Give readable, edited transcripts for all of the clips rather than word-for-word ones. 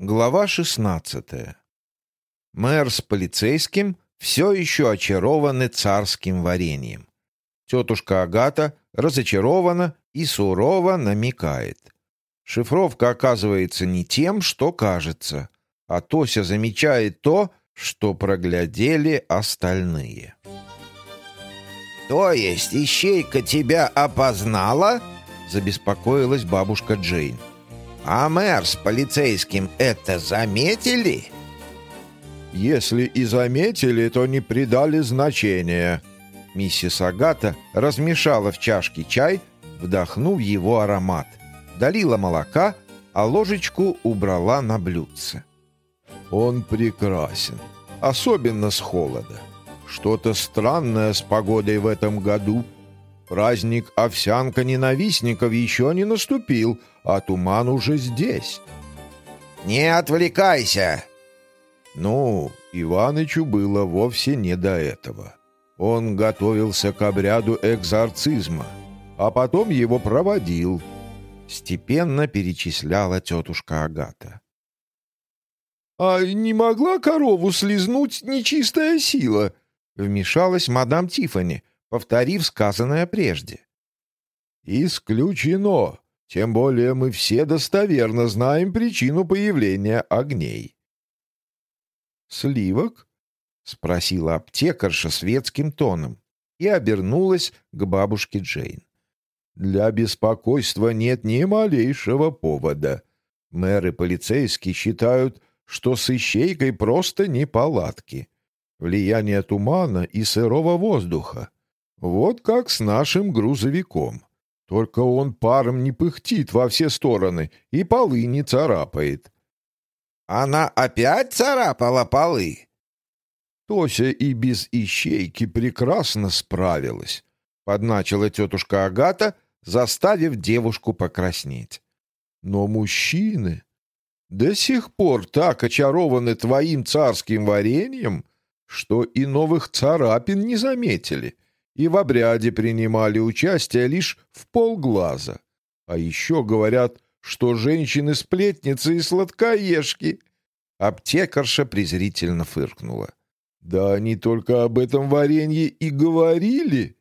Глава 16. Мэр с полицейским все еще очарованы царским вареньем. Тетушка Агата разочарована и сурово намекает. Шифровка оказывается не тем, что кажется, а Тося замечает то, что проглядели остальные. «То есть ищейка тебя опознала?» — забеспокоилась бабушка Джейн. «А мэр с полицейским это заметили?» «Если и заметили, то не придали значения». Миссис Агата размешала в чашке чай, вдохнув его аромат, долила молока, а ложечку убрала на блюдце. «Он прекрасен, особенно с холода. Что-то странное с погодой в этом году. Праздник овсянка ненавистников еще не наступил, а туман уже здесь». «Не отвлекайся!» Ну, Иванычу было вовсе не до этого. Он готовился к обряду экзорцизма, а потом его проводил. Степенно перечисляла тетушка Агата. «А не могла корову слизнуть нечистая сила?» Вмешалась мадам Тиффани, повторив сказанное прежде. «Исключено. Тем более мы все достоверно знаем причину появления огней». «Сливок?» — спросила аптекарша светским тоном и обернулась к бабушке Джейн. «Для беспокойства нет ни малейшего повода. Мэр и полицейский считают, что с ищейкой просто неполадки. Влияние тумана и сырого воздуха. Вот как с нашим грузовиком. Только он паром не пыхтит во все стороны и полы не царапает». «Она опять царапала полы?» «Тося и без ищейки прекрасно справилась», — подначила тетушка Агата, заставив девушку покраснеть. «Но мужчины до сих пор так очарованы твоим царским вареньем, что и новых царапин не заметили, и в обряде принимали участие лишь в полглаза. А еще говорят, что женщины-сплетницы и сладкоежки». Аптекарша презрительно фыркнула. «Да они только об этом варенье и говорили».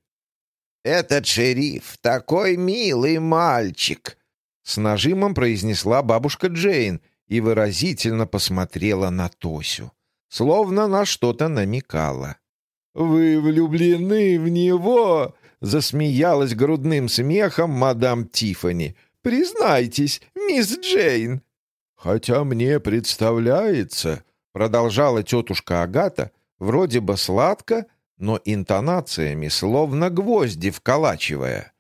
«Этот шериф такой милый мальчик!» С нажимом произнесла бабушка Джейн и выразительно посмотрела на Тосю, словно на что-то намекала. «Вы влюблены в него?» — засмеялась грудным смехом мадам Тиффани. «Признайтесь, мисс Джейн». «Хотя мне представляется», — продолжала тетушка Агата, вроде бы сладко, но интонациями словно гвозди вколачивая,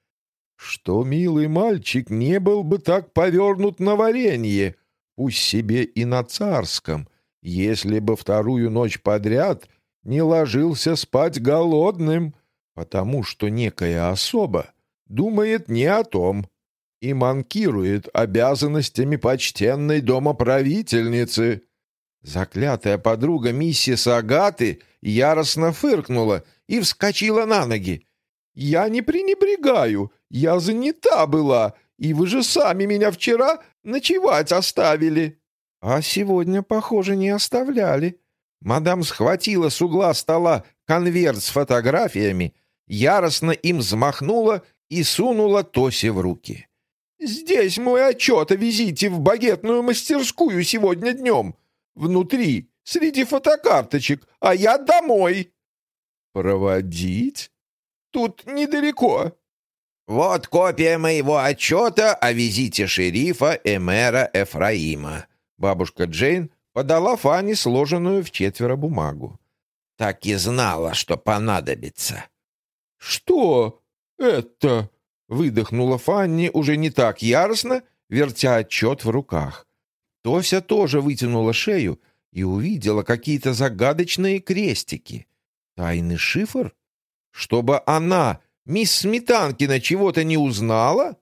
что милый мальчик не был бы так повернут на варенье, пусть себе и на царском, если бы вторую ночь подряд не ложился спать голодным, потому что некая особа думает не о том и манкирует обязанностями почтенной домоправительницы». Заклятая подруга миссис Агаты яростно фыркнула и вскочила на ноги. «Я не пренебрегаю, я занята была, и вы же сами меня вчера ночевать оставили». «А сегодня, похоже, не оставляли». Мадам схватила с угла стола конверт с фотографиями, яростно им взмахнула и сунула Тосе в руки. «Здесь мой отчет о визите в багетную мастерскую сегодня днем. Внутри, среди фотокарточек, а я домой». «Проводить? Тут недалеко». «Вот копия моего отчета о визите шерифа Эмера Ефраима». Бабушка Джейн подала Фанни сложенную в четверо бумагу. «Так и знала, что понадобится». «Что это?» — выдохнула Фанни уже не так яростно, вертя отчет в руках. Тося тоже вытянула шею и увидела какие-то загадочные крестики. Тайный шифр? Чтобы она, мисс Сметанкина, чего-то не узнала?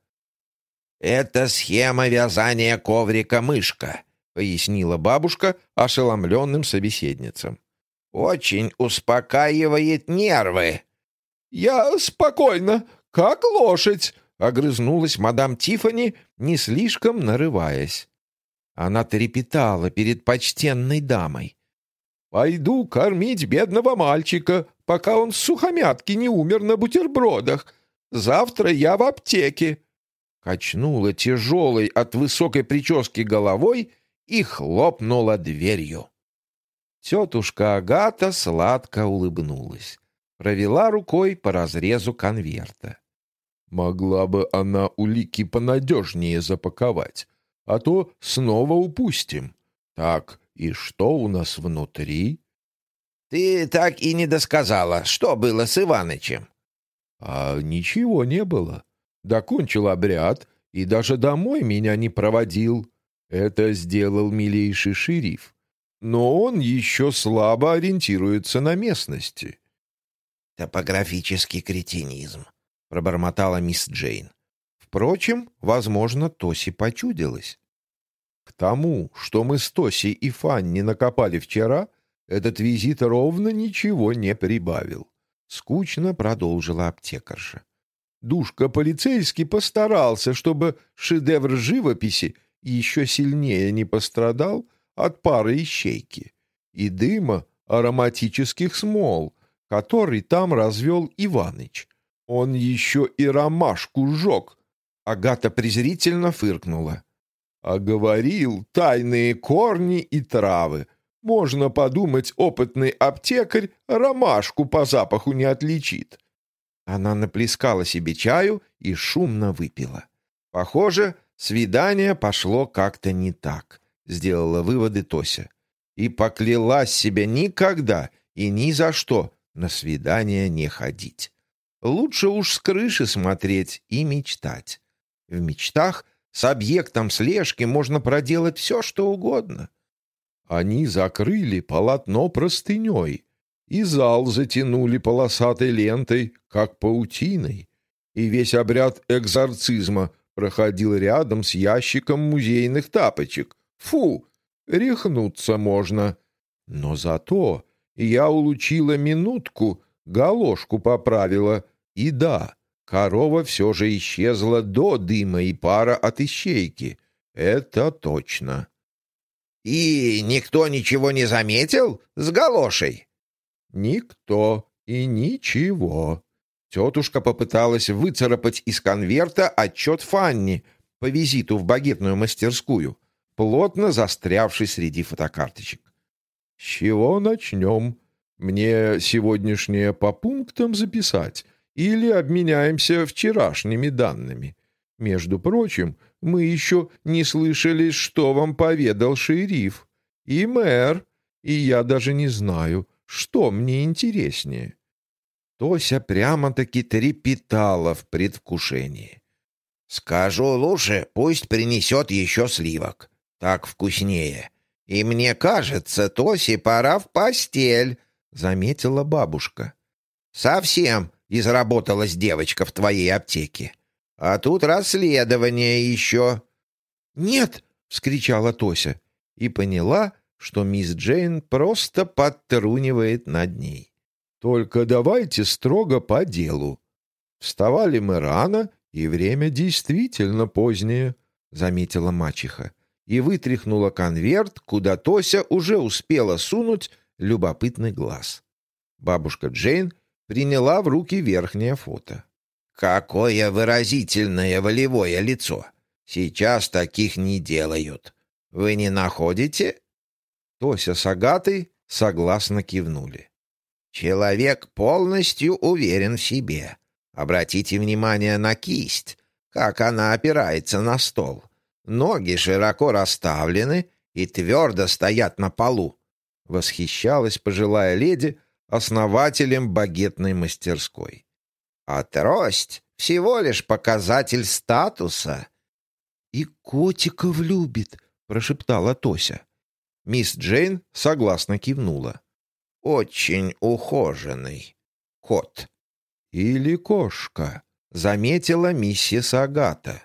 «Это схема вязания коврика-мышка», — пояснила бабушка ошеломленным собеседницам. «Очень успокаивает нервы». «Я спокойно, как лошадь», — огрызнулась мадам Тиффани, не слишком нарываясь. Она трепетала перед почтенной дамой. «Пойду кормить бедного мальчика, пока он с сухомятки не умер на бутербродах. Завтра я в аптеке». Качнула тяжелой от высокой прически головой и хлопнула дверью. Тетушка Агата сладко улыбнулась, провела рукой по разрезу конверта. «Могла бы она улики понадежнее запаковать, а то снова упустим. Так, и что у нас внутри?» «Ты так и не досказала, что было с Иванычем». «А ничего не было. Докончил обряд и даже домой меня не проводил. Это сделал милейший шериф. Но он еще слабо ориентируется на местности». «Топографический кретинизм», — пробормотала мисс Джейн. Впрочем, возможно, Тоси почудилось. К тому, что мы с Тоси и Фанни накопали вчера, этот визит ровно ничего не прибавил. Скучно продолжила аптекарша. Душка полицейский постарался, чтобы шедевр живописи еще сильнее не пострадал от пары ищейки и дыма ароматических смол, который там развел Иваныч. Он еще и ромашку сжег. Агата презрительно фыркнула. А говорил, тайные корни и травы. Можно подумать, опытный аптекарь ромашку по запаху не отличит. Она наплескала себе чаю и шумно выпила. Похоже, свидание пошло как-то не так, сделала выводы Тося. И поклялась себе никогда и ни за что на свидание не ходить. Лучше уж с крыши смотреть и мечтать. В мечтах с объектом слежки можно проделать все, что угодно. Они закрыли полотно простыней, и зал затянули полосатой лентой, как паутиной, и весь обряд экзорцизма проходил рядом с ящиком музейных тапочек. Фу, рехнуться можно. Но зато я улучила минутку, галошку поправила, и да, корова все же исчезла до дыма и пара от ищейки. Это точно. «И никто ничего не заметил с галошей?» Никто и ничего. Тетушка попыталась выцарапать из конверта отчет Фанни по визиту в багетную мастерскую, плотно застрявший среди фотокарточек. «С чего начнем? Мне сегодняшнее по пунктам записать или обменяемся вчерашними данными? Между прочим, мы еще не слышали, что вам поведал шериф и мэр, и я даже не знаю, что мне интереснее». Тося прямо-таки трепетала в предвкушении. «Скажу лучше, пусть принесет еще сливок. Так вкуснее. И мне кажется, Тосе пора в постель», — заметила бабушка. «Совсем изработалась девочка в твоей аптеке. А тут расследование еще». «Нет!» — вскричала Тося и поняла, что мисс Джейн просто подтрунивает над ней. «Только давайте строго по делу. Вставали мы рано, и время действительно позднее», — заметила мачеха и вытряхнула конверт, куда Тося уже успела сунуть любопытный глаз. Бабушка Джейн приняла в руки верхнее фото. «Какое выразительное волевое лицо! Сейчас таких не делают. Вы не находите?» Тося с Агатой согласно кивнули. «Человек полностью уверен в себе. Обратите внимание на кисть, как она опирается на стол. Ноги широко расставлены и твердо стоят на полу», — восхищалась пожилая леди основателем багетной мастерской. «А трость — всего лишь показатель статуса». «И котиков любит», — прошептала Тося. Мисс Джейн согласно кивнула. «Очень ухоженный кот». «Или кошка», — заметила миссис Агата.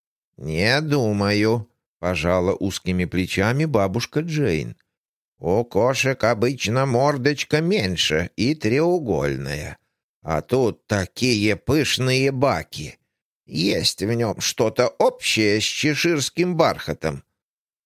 «Не думаю», — пожала узкими плечами бабушка Джейн. «У кошек обычно мордочка меньше и треугольная. А тут такие пышные баки. Есть в нем что-то общее с чеширским бархатом.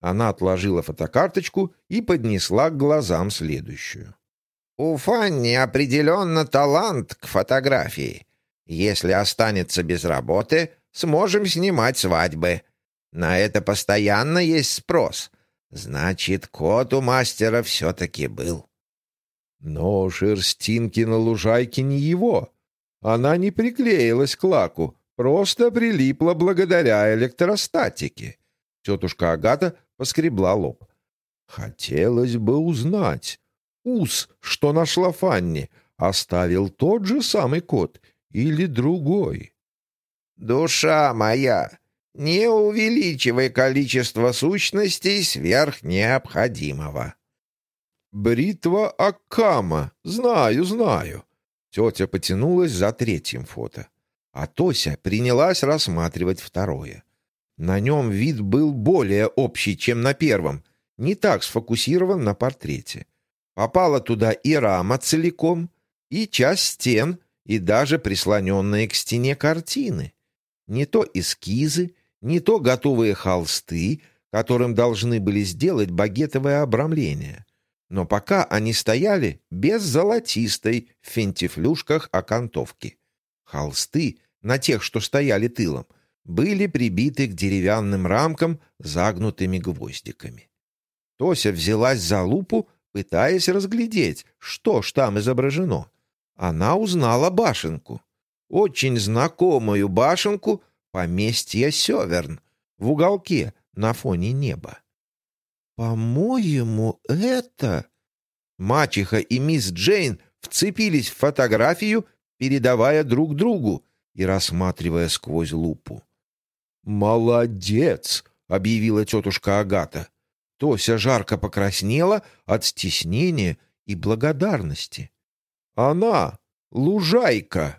Она отложила фотокарточку и поднесла к глазам следующую. «У Фанни определенно талант к фотографии. Если останется без работы, сможем снимать свадьбы. На это постоянно есть спрос. Значит, кот у мастера все-таки был». Но шерстинки на лужайке не его. Она не приклеилась к лаку, просто прилипла благодаря электростатике. Тетушка Агата поскребла лоб. Хотелось бы узнать, ус, что нашла Фанни, оставил тот же самый кот или другой? «Душа моя, не увеличивай количество сущностей сверх необходимого». «Бритва Аккама. Знаю». Тетя потянулась за третьим фото, а Тося принялась рассматривать второе. На нем вид был более общий, чем на первом, не так сфокусирован на портрете. Попала туда и рама целиком, и часть стен, и даже прислоненные к стене картины. Не то эскизы, не то готовые холсты, которым должны были сделать багетовое обрамление. Но пока они стояли без золотистой в фентифлюшках окантовки. Холсты, на тех, что стояли тылом, были прибиты к деревянным рамкам загнутыми гвоздиками. Тося взялась за лупу, пытаясь разглядеть, что ж там изображено. Она узнала башенку. Очень знакомую башенку поместья Северн в уголке на фоне неба. «По-моему, это...» Мачеха и мисс Джейн вцепились в фотографию, передавая друг другу и рассматривая сквозь лупу. «Молодец!» — объявила тетушка Агата. Тося жарко покраснела от стеснения и благодарности. «Она — лужайка!»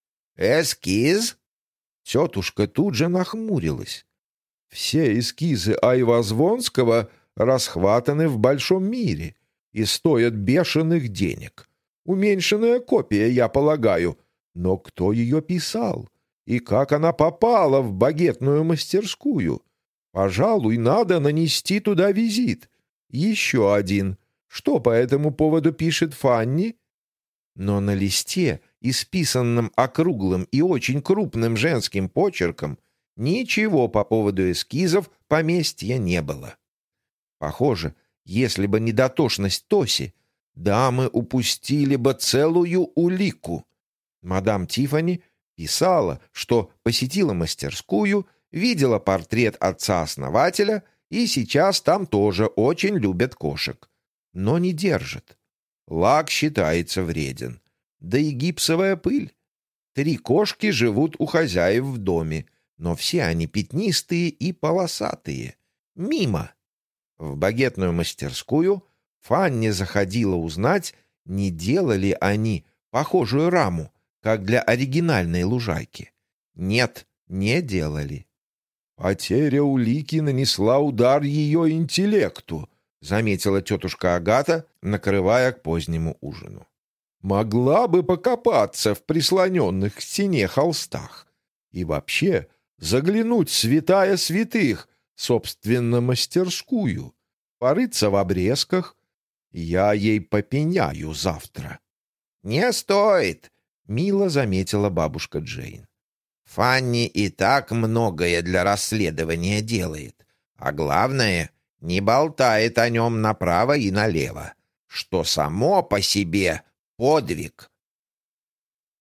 «Эскиз?» Тетушка тут же нахмурилась. «Все эскизы Айвазвонского расхватаны в большом мире и стоят бешеных денег. Уменьшенная копия, я полагаю. Но кто ее писал? И как она попала в багетную мастерскую? Пожалуй, надо нанести туда визит. Еще один. Что по этому поводу пишет Фанни?» Но на листе, исписанном округлым и очень крупным женским почерком, ничего по поводу эскизов поместья не было. Похоже, если бы не дотошность Тоси, дамы упустили бы целую улику. Мадам Тиффани писала, что посетила мастерскую, видела портрет отца-основателя, и сейчас там тоже очень любят кошек. Но не держат. Лак считается вреден. Да и гипсовая пыль. 3 кошки живут у хозяев в доме, но все они пятнистые и полосатые. Мимо. В багетную мастерскую Фанни заходила узнать, не делали они похожую раму, как для оригинальной лужайки. Нет, не делали. «Потеря улики нанесла удар ее интеллекту», — заметила тетушка Агата, накрывая к позднему ужину. «Могла бы покопаться в прислоненных к стене холстах. И вообще заглянуть в святая святых, собственно, мастерскую, порыться в обрезках. Я ей попеняю завтра». «Не стоит», — мило заметила бабушка Джейн. «Фанни и так многое для расследования делает, а главное, не болтает о нем направо и налево, что само по себе подвиг».